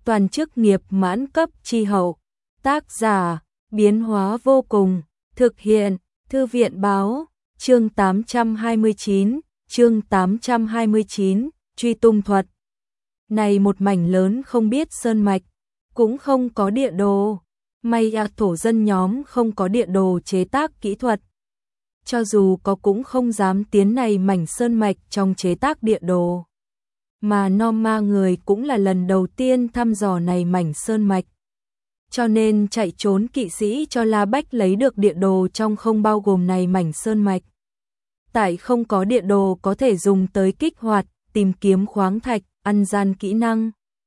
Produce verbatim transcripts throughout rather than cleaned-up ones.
toàn chức nghiệp mãn cấp chi hậu. Tác giả, biến hóa vô cùng, thực hiện, Thư viện báo, chương tám trăm hai mươi chín, chương tám trăm hai mươi chín, truy tung thuật. Này một mảnh lớn không biết sơn mạch, cũng không có địa đồ, may à thổ dân nhóm không có địa đồ chế tác kỹ thuật. Cho dù có cũng không dám tiến này mảnh sơn mạch trong chế tác địa đồ. Mà Norma người cũng là lần đầu tiên thăm dò này mảnh sơn mạch. Cho nên chạy trốn kỵ sĩ cho La Bách lấy được địa đồ trong không bao gồm này mảnh sơn mạch. Tại không có địa đồ có thể dùng tới kích hoạt, tìm kiếm khoáng thạch, ăn gian kỹ năng.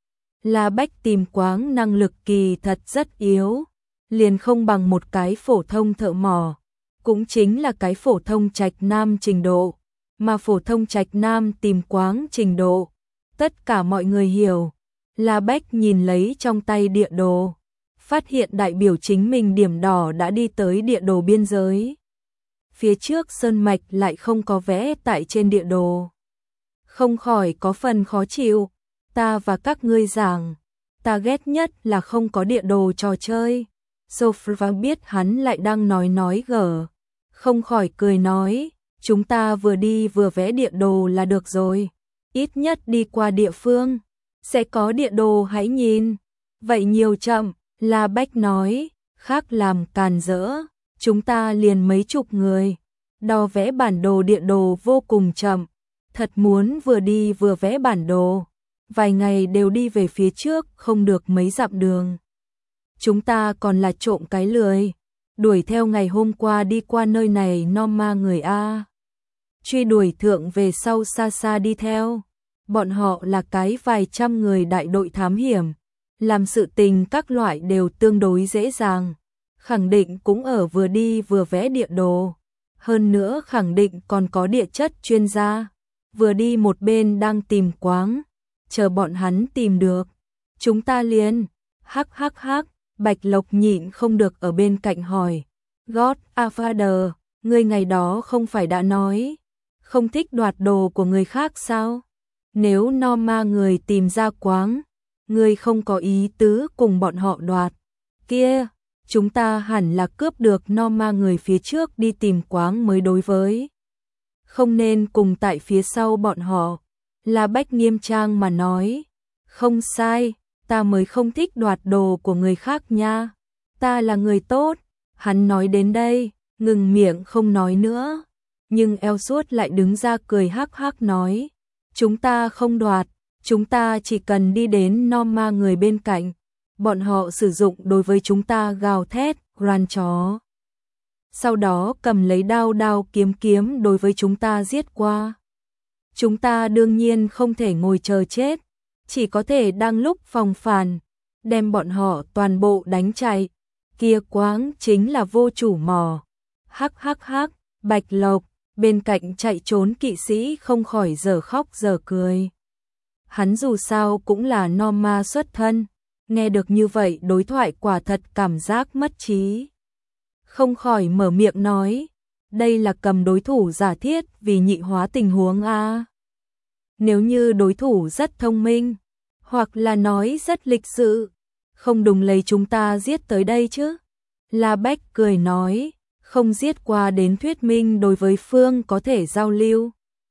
La Bách tìm khoáng năng lực kỳ thật rất yếu, liền không bằng một cái phổ thông thợ mỏ, cũng chính là cái phổ thông trạch nam trình độ, mà phổ thông trạch nam tìm khoáng trình độ. Tất cả mọi người hiểu, La Bách nhìn lấy trong tay địa đồ, phát hiện đại biểu chính mình điểm đỏ đã đi tới địa đồ biên giới. Phía trước sơn mạch lại không có vẽ tại trên địa đồ. Không khỏi có phần khó chịu, ta và các ngươi giảng, ta ghét nhất là không có địa đồ trò chơi. Sophia biết hắn lại đang nói nói gở, không khỏi cười nói, chúng ta vừa đi vừa vẽ địa đồ là được rồi, ít nhất đi qua địa phương, sẽ có địa đồ hãy nhìn. Vậy nhiều chậm, La Bách nói, khác làm càn rỡ, chúng ta liền mấy chục người, đo vẽ bản đồ địa đồ vô cùng chậm, thật muốn vừa đi vừa vẽ bản đồ, vài ngày đều đi về phía trước không được mấy dặm đường. Chúng ta còn là trộm cái lười, đuổi theo ngày hôm qua đi qua nơi này Norma người A. Truy đuổi thượng về sau xa xa đi theo, bọn họ là cái vài trăm người đại đội thám hiểm, làm sự tình các loại đều tương đối dễ dàng, khẳng định cũng ở vừa đi vừa vẽ địa đồ, hơn nữa khẳng định còn có địa chất chuyên gia, vừa đi một bên đang tìm khoáng, chờ bọn hắn tìm được, chúng ta liền, hắc hắc hắc. Bạch Lộc nhịn không được ở bên cạnh hỏi, Godfather, ngươi ngày đó không phải đã nói, không thích đoạt đồ của người khác sao? Nếu Norma người tìm ra khoáng, ngươi không có ý tứ cùng bọn họ đoạt, kia, chúng ta hẳn là cướp được Norma người phía trước đi tìm khoáng mới đối với. Không nên cùng tại phía sau bọn họ, La Bách nghiêm trang mà nói, không sai. Ta mới không thích đoạt đồ của người khác nha, ta là người tốt. Hắn nói đến đây, ngừng miệng không nói nữa, nhưng Elsuốt lại đứng ra cười hắc hắc nói, chúng ta không đoạt, chúng ta chỉ cần đi đến Norma người bên cạnh, bọn họ sử dụng đối với chúng ta gào thét, ran chó. Sau đó cầm lấy đao đao kiếm kiếm đối với chúng ta giết qua. Chúng ta đương nhiên không thể ngồi chờ chết, chỉ có thể đang lúc phòng phản, đem bọn họ toàn bộ đánh chạy, kia quáng chính là vô chủ mỏ. Hắc hắc hắc, Bạch Lộc, bên cạnh chạy trốn kỵ sĩ không khỏi giờ khóc giờ cười. Hắn dù sao cũng là Norma xuất thân, nghe được như vậy đối thoại quả thật cảm giác mất trí. Không khỏi mở miệng nói, đây là cầm đối thủ giả thiết vì nhị hóa tình huống a. Nếu như đối thủ rất thông minh, hoặc là nói rất lịch sự, không đùng lấy chúng ta giết tới đây chứ. La Bách cười nói, không giết qua đến thuyết minh đối với phương có thể giao lưu.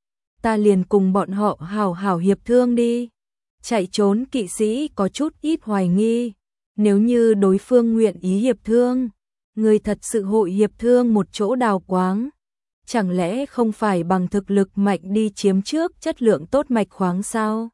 Ta liền cùng bọn họ hảo hảo hiệp thương đi. Chạy trốn kỵ sĩ có chút ít hoài nghi, nếu như đối phương nguyện ý hiệp thương, người thật sự hội hiệp thương một chỗ đào quáng. Chẳng lẽ không phải bằng thực lực mạnh đi chiếm trước chất lượng tốt mạch khoáng sao?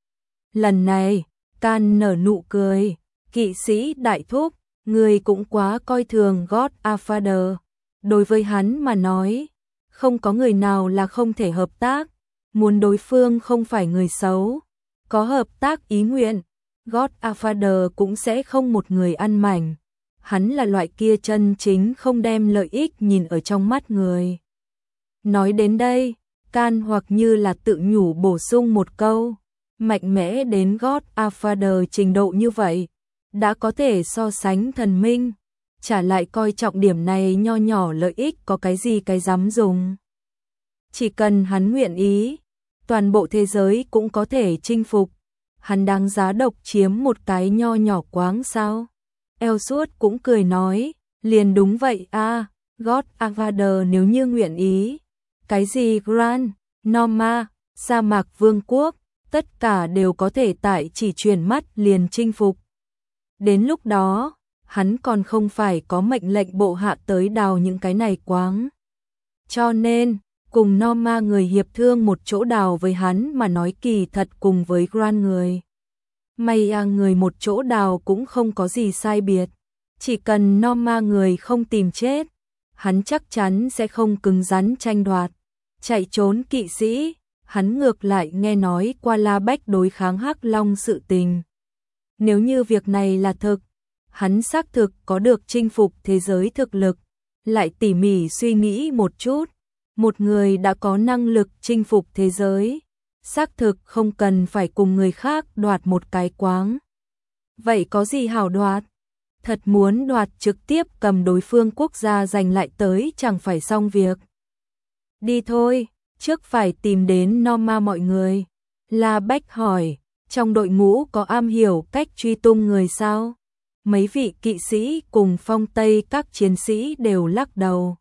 Lần này, Can nở nụ cười, kỵ sĩ đại thúc, người cũng quá coi thường Godfather. Đối với hắn mà nói, không có người nào là không thể hợp tác, muốn đối phương không phải người xấu, có hợp tác ý nguyện, Godfather cũng sẽ không một người ăn mảnh. Hắn là loại kia chân chính không đem lợi ích nhìn ở trong mắt người. Nói đến đây, Can hoặc như là tự nhủ bổ sung một câu, mạnh mẽ đến Godfather trình độ như vậy, đã có thể so sánh thần minh, trả lại coi trọng điểm này nho nhỏ lợi ích có cái gì cái dám dùng. Chỉ cần hắn nguyện ý, toàn bộ thế giới cũng có thể chinh phục. hắn đáng giá độc chiếm một cái nho nhỏ quáng sao? Ellsworth cũng cười nói, liền đúng vậy a, God Avada nếu như nguyện ý. Cái gì Grand, Norma, sa mạc vương quốc, tất cả đều có thể tại chỉ chuyển mắt liền chinh phục. Đến lúc đó, hắn còn không phải có mệnh lệnh bộ hạ tới đào những cái này quáng. Cho nên, cùng Norma người hiệp thương một chỗ đào với hắn mà nói kỳ thật cùng với Grand người. May à người một chỗ đào cũng không có gì sai biệt. Chỉ cần Norma người không tìm chết, hắn chắc chắn sẽ không cứng rắn tranh đoạt. Chạy trốn kỵ sĩ, hắn ngược lại nghe nói qua La Bách đối kháng Hắc Long sự tình. Nếu như việc này là thực, hắn xác thực có được chinh phục thế giới thực lực, lại tỉ mỉ suy nghĩ một chút, một người đã có năng lực chinh phục thế giới, xác thực không cần phải cùng người khác đoạt một cái quáng. Vậy có gì hảo đoạt? Thật muốn đoạt trực tiếp cầm đối phương quốc gia giành lại tới chẳng phải xong việc. Đi thôi, trước phải tìm đến Norma mọi người. La Bách hỏi, trong đội ngũ có am hiểu cách truy tung người sao? Mấy vị kỵ sĩ cùng phong Tây các chiến sĩ đều lắc đầu.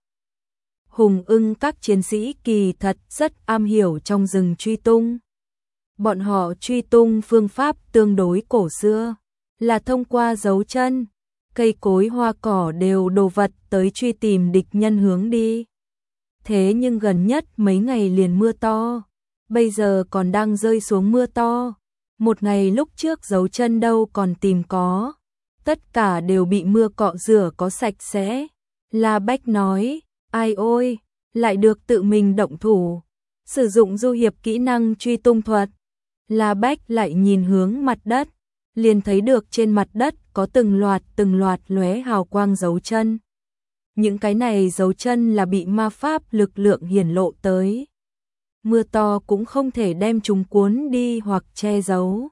Hùng ưng các chiến sĩ kỳ thật rất am hiểu trong rừng truy tung. Bọn họ truy tung phương pháp tương đối cổ xưa, là thông qua dấu chân, cây cối hoa cỏ đều đồ vật tới truy tìm địch nhân hướng đi. Thế nhưng gần nhất mấy ngày liền mưa to, bây giờ còn đang rơi xuống mưa to. Một ngày lúc trước dấu chân đâu còn tìm có, tất cả đều bị mưa cọ rửa có sạch sẽ. La Bách nói, ai ôi, lại được tự mình động thủ, sử dụng du hiệp kỹ năng truy tung thuật. La Bách lại nhìn hướng mặt đất, liền thấy được trên mặt đất có từng loạt từng loạt lóe hào quang dấu chân. Những cái này dấu chân là bị ma pháp lực lượng hiển lộ tới. Mưa to cũng không thể đem chúng cuốn đi hoặc che giấu.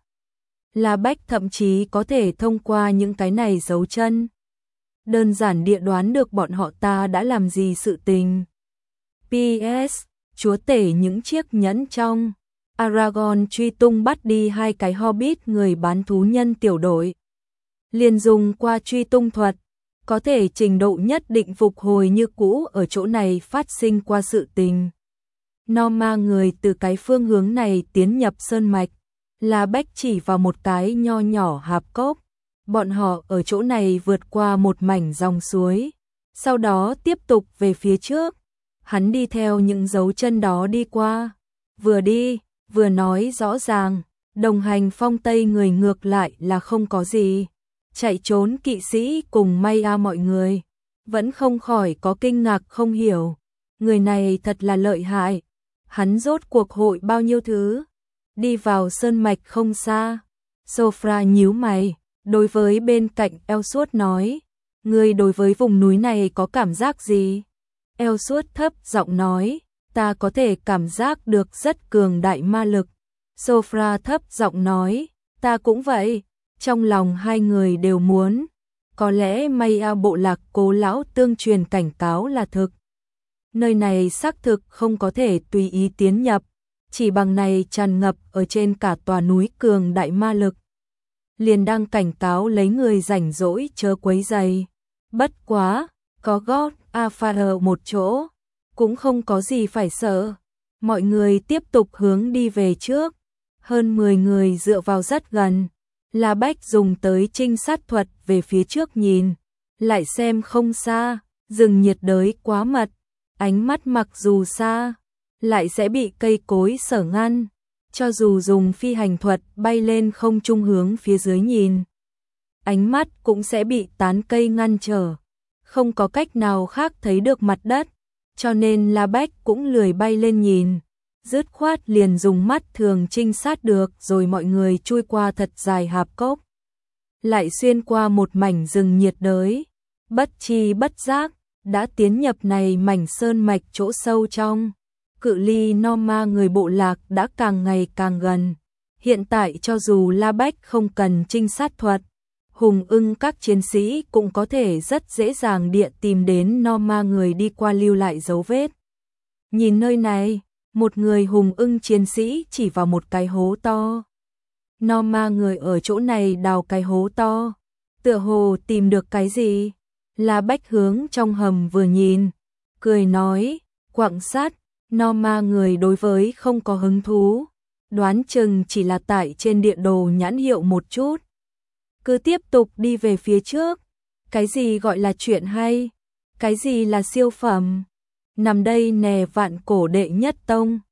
La Bách thậm chí có thể thông qua những cái này dấu chân, đơn giản địa đoán được bọn họ ta đã làm gì sự tình. pê ét. Chúa tể những chiếc nhẫn trong Aragorn truy tung bắt đi hai cái Hobbit người bán thú nhân tiểu đội. Liền dùng qua truy tung thuật, có thể trình độ nhất định phục hồi như cũ ở chỗ này phát sinh qua sự tình. Norma người từ cái phương hướng này tiến nhập sơn mạch, La Bách chỉ vào một cái nho nhỏ hạp cốc. Bọn họ ở chỗ này vượt qua một mảnh dòng suối, sau đó tiếp tục về phía trước. Hắn đi theo những dấu chân đó đi qua, vừa đi, vừa nói rõ ràng, đồng hành phong Tây người ngược lại là không có gì. Chạy trốn kỵ sĩ cùng may a mọi người, vẫn không khỏi có kinh ngạc không hiểu. Người này thật là lợi hại, hắn rốt cuộc hội bao nhiêu thứ. Đi vào sơn mạch không xa, Sophra nhíu mày, đối với bên cạnh Ellsworth nói, người đối với vùng núi này có cảm giác gì? Ellsworth thấp giọng nói, ta có thể cảm giác được rất cường đại ma lực. Sophra thấp giọng nói, ta cũng vậy. Trong lòng hai người đều muốn, có lẽ Maya bộ lạc Cố lão tương truyền cảnh cáo là thực. Nơi này xác thực không có thể tùy ý tiến nhập, chỉ bằng này tràn ngập ở trên cả tòa núi cường đại ma lực. Liền đang cảnh cáo lấy người rảnh rỗi chớ quấy rầy. Bất quá, có God Afar một chỗ, cũng không có gì phải sợ. Mọi người tiếp tục hướng đi về trước, hơn mười người dựa vào rất gần. La Bách dùng tới trinh sát thuật về phía trước nhìn, lại xem không xa, rừng nhiệt đới quá mật, ánh mắt mặc dù xa, lại sẽ bị cây cối sở ngăn, cho dù dùng phi hành thuật bay lên không trung hướng phía dưới nhìn, ánh mắt cũng sẽ bị tán cây ngăn trở, không có cách nào khác thấy được mặt đất, cho nên La Bách cũng lười bay lên nhìn. Dứt khoát liền dùng mắt thường trinh sát được rồi mọi người chui qua thật dài hạp cốc. Lại xuyên qua một mảnh rừng nhiệt đới. Bất chi bất giác, đã tiến nhập này mảnh sơn mạch chỗ sâu trong. Cự ly Norma người bộ lạc đã càng ngày càng gần. Hiện tại cho dù La Bách không cần trinh sát thuật, hùng ưng các chiến sĩ cũng có thể rất dễ dàng địa tìm đến Norma người đi qua lưu lại dấu vết. Nhìn nơi này, một người hùng ưng chiến sĩ chỉ vào một cái hố to. No ma người ở chỗ này đào cái hố to, tựa hồ tìm được cái gì. La Bách hướng trong hầm vừa nhìn, cười nói, quặng sắt. No ma người đối với không có hứng thú, đoán chừng chỉ là tại trên địa đồ nhãn hiệu một chút. Cứ tiếp tục đi về phía trước. Cái gì gọi là chuyện hay? Cái gì là siêu phẩm? Nằm đây nè vạn cổ đệ nhất tông.